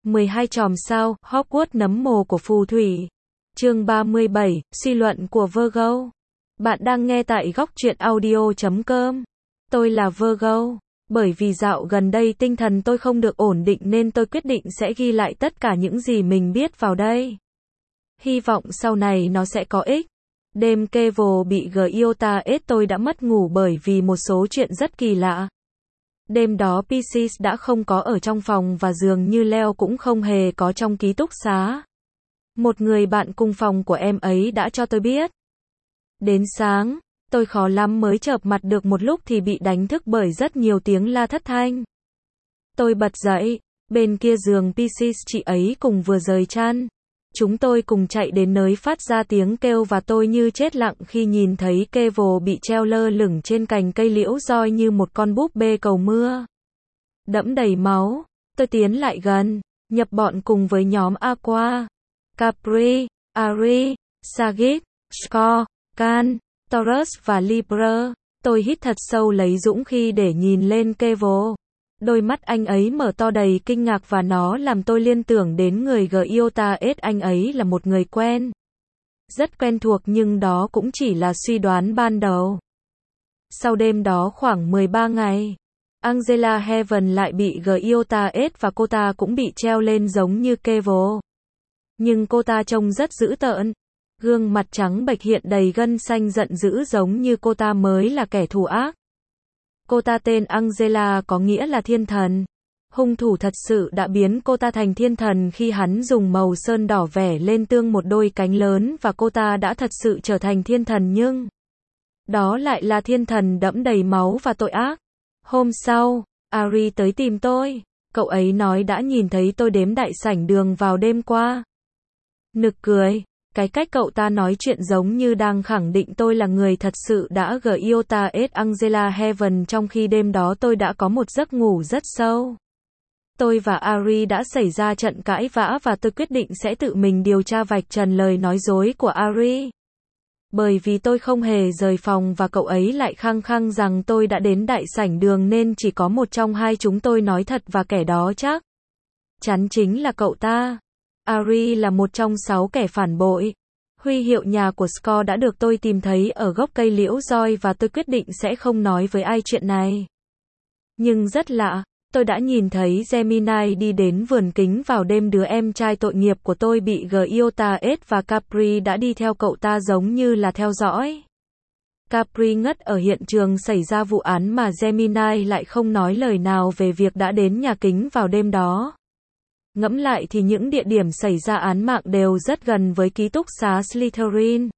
12 chòm sao, Hogwarts nấm mồ của phù thủy. Chương 37, suy luận của Virgo. Bạn đang nghe tại góc truyện audio.com. Tôi là Virgo. Bởi vì dạo gần đây tinh thần tôi không được ổn định nên tôi quyết định sẽ ghi lại tất cả những gì mình biết vào đây. Hy vọng sau này nó sẽ có ích. Đêm Kevo bị Giota ết tôi đã mất ngủ bởi vì một số chuyện rất kỳ lạ. Đêm đó Pisces đã không có ở trong phòng và dường như Leo cũng không hề có trong ký túc xá. Một người bạn cùng phòng của em ấy đã cho tôi biết. Đến sáng, tôi khó lắm mới chợp mặt được một lúc thì bị đánh thức bởi rất nhiều tiếng la thất thanh. Tôi bật dậy, bên kia giường Pisces chị ấy cùng vừa rời chăn. Chúng tôi cùng chạy đến nơi phát ra tiếng kêu và tôi như chết lặng khi nhìn thấy Kevo bị treo lơ lửng trên cành cây liễu roi như một con búp bê cầu mưa. Đẫm đầy máu, tôi tiến lại gần, nhập bọn cùng với nhóm Aqua, Capri, Aries, Sagitt, Scorpio, Can, Taurus và Libra. Tôi hít thật sâu lấy dũng khí để nhìn lên Kevo. Đôi mắt anh ấy mở to đầy kinh ngạc và nó làm tôi liên tưởng đến người Giota ết. Anh ấy là một người quen. Rất quen thuộc nhưng đó cũng chỉ là suy đoán ban đầu. Sau đêm đó khoảng 13 ngày, Angela Heaven lại bị Giota ết và cô ta cũng bị treo lên giống như Kevo. Nhưng cô ta trông rất dữ tợn. Gương mặt trắng bệch hiện đầy gân xanh giận dữ giống như cô ta mới là kẻ thù ác. Cô ta tên Angela có nghĩa là thiên thần. Hung thủ thật sự đã biến cô ta thành thiên thần khi hắn dùng màu sơn đỏ vẽ lên tương một đôi cánh lớn và cô ta đã thật sự trở thành thiên thần nhưng đó lại là thiên thần đẫm đầy máu và tội ác. Hôm sau, Aries tới tìm tôi. Cậu ấy nói đã nhìn thấy tôi đếm đại sảnh đường vào đêm qua. Nực cười. Cái cách cậu ta nói chuyện giống như đang khẳng định tôi là người thật sự đã Giota ết Angela Heaven trong khi đêm đó tôi đã có một giấc ngủ rất sâu. Tôi và Aries đã xảy ra trận cãi vã và tôi quyết định sẽ tự mình điều tra vạch trần lời nói dối của Aries. Bởi vì tôi không hề rời phòng và cậu ấy lại khăng khăng rằng tôi đã đến đại sảnh đường nên chỉ có một trong hai chúng tôi nói thật và kẻ đó chắc chắn chính là cậu ta. Aries là một trong 6 kẻ phản bội. Huy hiệu nhà của Scorpio đã được tôi tìm thấy ở gốc cây liễu roi và tôi quyết định sẽ không nói với ai chuyện này. Nhưng rất lạ, tôi đã nhìn thấy Gemini đi đến vườn kính vào đêm đứa em trai tội nghiệp của tôi bị Giota ết và Capri đã đi theo cậu ta giống như là theo dõi. Capri ngất ở hiện trường xảy ra vụ án mà Gemini lại không nói lời nào về việc đã đến nhà kính vào đêm đó. Ngẫm lại thì những địa điểm xảy ra án mạng đều rất gần với ký túc xá Slytherin.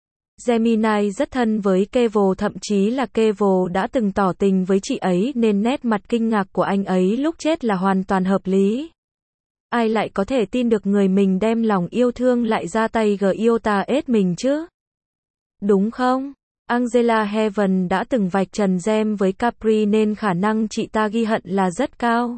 Gemini rất thân với Kevo, thậm chí là Kevo đã từng tỏ tình với chị ấy nên nét mặt kinh ngạc của anh ấy lúc chết là hoàn toàn hợp lý. Ai lại có thể tin được người mình đem lòng yêu thương lại ra tay Giota ết mình chứ? Đúng không? Angela Heaven đã từng vạch trần Gem với Capri nên khả năng chị ta ghi hận là rất cao.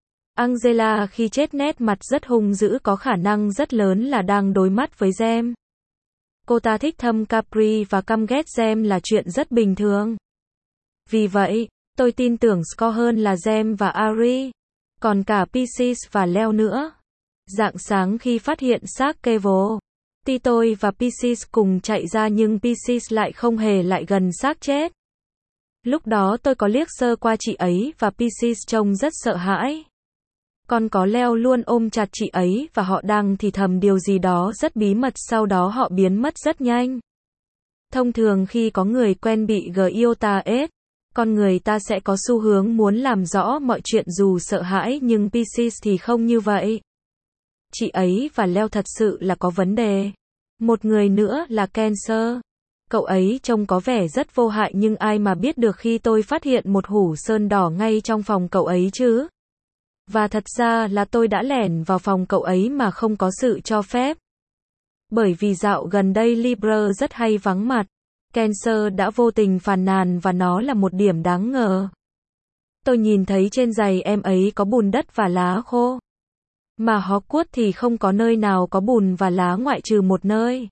Angela khi chết nét mặt rất hung dữ, có khả năng rất lớn là đang đối mắt với Gem. Cô ta thích thâm Capri và căm ghét Gem là chuyện rất bình thường. Vì vậy, tôi tin tưởng Scorpio hơn là Gem và Aries. Còn cả Pisces và Leo nữa. Rạng sáng khi phát hiện xác Kevo, tôi và Pisces cùng chạy ra nhưng Pisces lại không hề lại gần xác chết. Lúc đó tôi có liếc sơ qua chị ấy và Pisces trông rất sợ hãi. Còn có Leo luôn ôm chặt chị ấy và họ đang thì thầm điều gì đó rất bí mật, sau đó họ biến mất rất nhanh. Thông thường khi có người quen bị Giota ết, con người ta sẽ có xu hướng muốn làm rõ mọi chuyện dù sợ hãi, nhưng Pisces thì không như vậy. Chị ấy và Leo thật sự là có vấn đề. Một người nữa là Cancer. Cậu ấy trông có vẻ rất vô hại nhưng ai mà biết được khi tôi phát hiện một hũ sơn đỏ ngay trong phòng cậu ấy chứ? Và thật ra là tôi đã lẻn vào phòng cậu ấy mà không có sự cho phép. Bởi vì dạo gần đây Libra rất hay vắng mặt. Cancer đã vô tình phàn nàn và nó là một điểm đáng ngờ. Tôi nhìn thấy trên giày em ấy có bùn đất và lá khô. Mà Hogwarts thì không có nơi nào có bùn và lá ngoại trừ một nơi.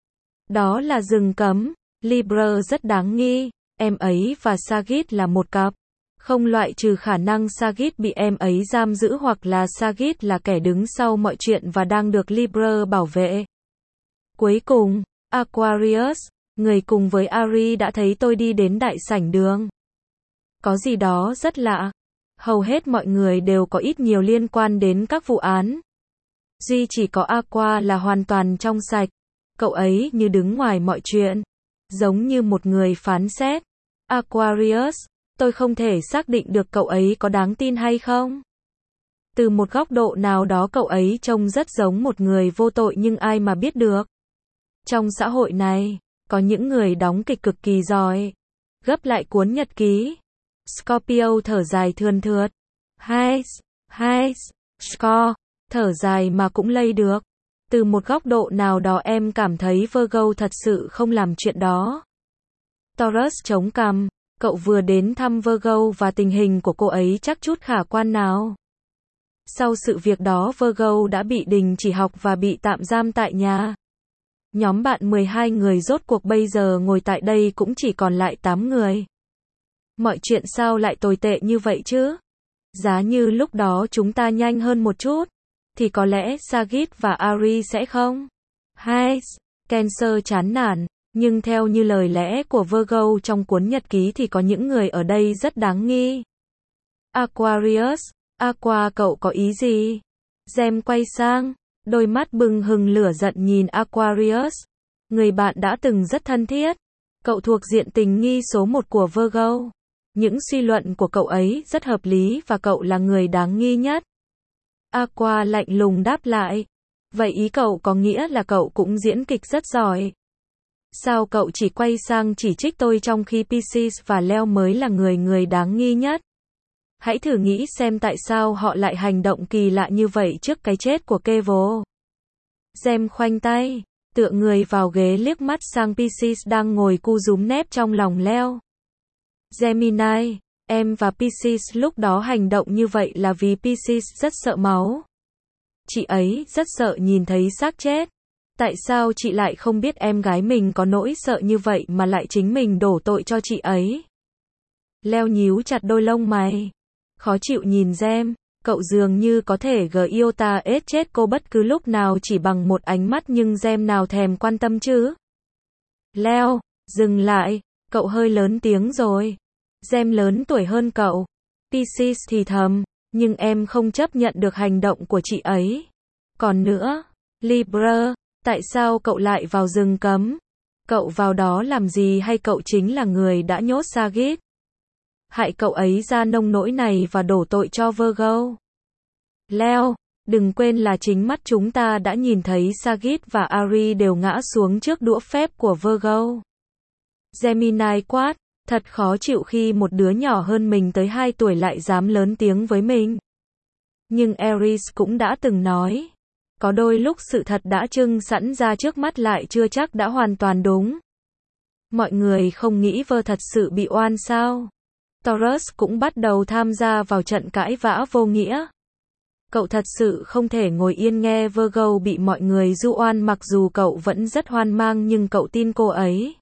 Đó là rừng cấm. Libra rất đáng nghi. Em ấy và Sagitt là một cặp. Không loại trừ khả năng Sagit bị em ấy giam giữ hoặc là Sagit là kẻ đứng sau mọi chuyện và đang được Libra bảo vệ. Cuối cùng, Aquarius, người cùng với Aries đã thấy tôi đi đến đại sảnh đường. Có gì đó rất lạ. Hầu hết mọi người đều có ít nhiều liên quan đến các vụ án. Duy chỉ có Aqua là hoàn toàn trong sạch. Cậu ấy như đứng ngoài mọi chuyện. Giống như một người phán xét. Aquarius, tôi không thể xác định được cậu ấy có đáng tin hay không. Từ một góc độ nào đó cậu ấy trông rất giống một người vô tội nhưng ai mà biết được. Trong xã hội này, có những người đóng kịch cực kỳ giỏi. Gấp lại cuốn nhật ký. Scorpio thở dài thườn thượt. Hai, score, thở dài mà cũng lây được. Từ một góc độ nào đó em cảm thấy Virgo thật sự không làm chuyện đó. Taurus chống cằm, cậu vừa đến thăm Virgo và tình hình của cô ấy chắc chút khả quan nào. Sau sự việc đó Virgo đã bị đình chỉ học và bị tạm giam tại nhà. Nhóm bạn 12 người rốt cuộc bây giờ ngồi tại đây cũng chỉ còn lại 8 người. Mọi chuyện sao lại tồi tệ như vậy chứ? Giá như lúc đó chúng ta nhanh hơn một chút, thì có lẽ Sagit và Aries sẽ không. Cancer chán nản, nhưng theo như lời lẽ của Virgo trong cuốn nhật ký thì có những người ở đây rất đáng nghi. Aquarius, Aqua cậu có ý gì? Gem quay sang, đôi mắt bừng hừng lửa giận nhìn Aquarius. Người bạn đã từng rất thân thiết. Cậu thuộc diện tình nghi số 1 của Virgo. Những suy luận của cậu ấy rất hợp lý và cậu là người đáng nghi nhất. Aqua lạnh lùng đáp lại. Vậy ý cậu có nghĩa là cậu cũng diễn kịch rất giỏi. Sao cậu chỉ quay sang chỉ trích tôi trong khi Pisces và Leo mới là người đáng nghi nhất? Hãy thử nghĩ xem tại sao họ lại hành động kỳ lạ như vậy trước cái chết của Kevo. Gem khoanh tay, tựa người vào ghế liếc mắt sang Pisces đang ngồi cu rúm nép trong lòng Leo. Gemini, em và Pisces lúc đó hành động như vậy là vì Pisces rất sợ máu. Chị ấy rất sợ nhìn thấy xác chết. Tại sao chị lại không biết em gái mình có nỗi sợ như vậy mà lại chính mình đổ tội cho chị ấy? Leo nhíu chặt đôi lông mày. Khó chịu nhìn Gem, cậu dường như có thể yêu ta ết chết cô bất cứ lúc nào chỉ bằng một ánh mắt nhưng Gem nào thèm quan tâm chứ? Leo, dừng lại, cậu hơi lớn tiếng rồi. Gem lớn tuổi hơn cậu. Pisces thì thầm, nhưng em không chấp nhận được hành động của chị ấy. Còn nữa, Libra, tại sao cậu lại vào rừng cấm? Cậu vào đó làm gì hay cậu chính là người đã nhốt Sagit? Hại cậu ấy ra nông nỗi này và đổ tội cho Virgo. Leo, đừng quên là chính mắt chúng ta đã nhìn thấy Sagit và Aries đều ngã xuống trước đũa phép của Virgo. Gemini quát, thật khó chịu khi một đứa nhỏ hơn mình tới 2 tuổi lại dám lớn tiếng với mình. Nhưng Aries cũng đã từng nói, có đôi lúc sự thật đã trưng sẵn ra trước mắt lại chưa chắc đã hoàn toàn đúng. Mọi người không nghĩ Vơ thật sự bị oan sao? Taurus cũng bắt đầu tham gia vào trận cãi vã vô nghĩa. Cậu thật sự không thể ngồi yên nghe Virgo bị mọi người du oan mặc dù cậu vẫn rất hoang mang nhưng cậu tin cô ấy.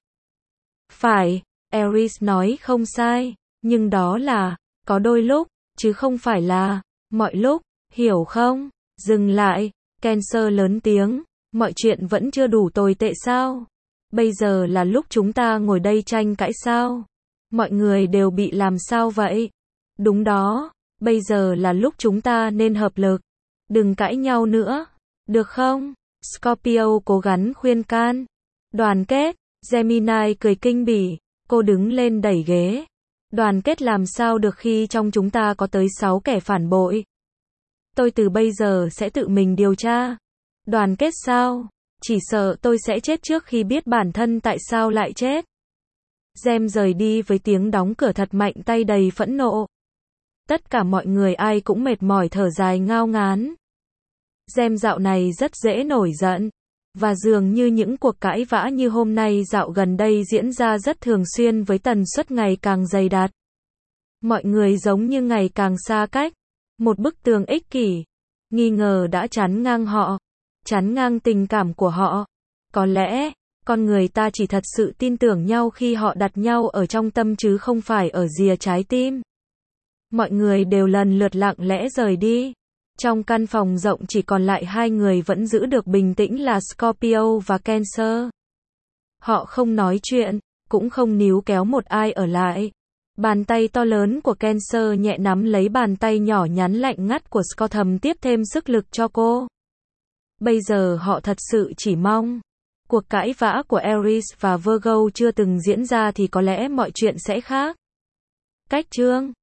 Phải, Aries nói không sai, nhưng đó là, có đôi lúc, chứ không phải là, mọi lúc, hiểu không? Dừng lại, Cancer lớn tiếng, mọi chuyện vẫn chưa đủ tồi tệ sao? Bây giờ là lúc chúng ta ngồi đây tranh cãi sao? Mọi người đều bị làm sao vậy? Đúng đó, bây giờ là lúc chúng ta nên hợp lực. Đừng cãi nhau nữa, được không? Scorpio cố gắng khuyên can. Đoàn kết, Gemini cười kinh bỉ, cô đứng lên đẩy ghế. Đoàn kết làm sao được khi trong chúng ta có tới 6 kẻ phản bội? Tôi từ bây giờ sẽ tự mình điều tra. Đoàn kết sao? Chỉ sợ tôi sẽ chết trước khi biết bản thân tại sao lại chết. Gem rời đi với tiếng đóng cửa thật mạnh tay đầy phẫn nộ. Tất cả mọi người ai cũng mệt mỏi thở dài ngao ngán. Gem dạo này rất dễ nổi giận. Và dường như những cuộc cãi vã như hôm nay dạo gần đây diễn ra rất thường xuyên với tần suất ngày càng dày đặc. Mọi người giống như ngày càng xa cách. Một bức tường ích kỷ, nghi ngờ đã chắn ngang họ, chắn ngang tình cảm của họ. Có lẽ, con người ta chỉ thật sự tin tưởng nhau khi họ đặt nhau ở trong tâm chứ không phải ở rìa trái tim. Mọi người đều lần lượt lặng lẽ rời đi. Trong căn phòng rộng chỉ còn lại hai người vẫn giữ được bình tĩnh là Scorpio và Cancer. Họ không nói chuyện, cũng không níu kéo một ai ở lại. Bàn tay to lớn của Cancer nhẹ nắm lấy bàn tay nhỏ nhắn lạnh ngắt của Scott, thầm tiếp thêm sức lực cho cô. Bây giờ họ thật sự chỉ mong cuộc cãi vã của Aries và Virgo chưa từng diễn ra thì có lẽ mọi chuyện sẽ khác. Cách chương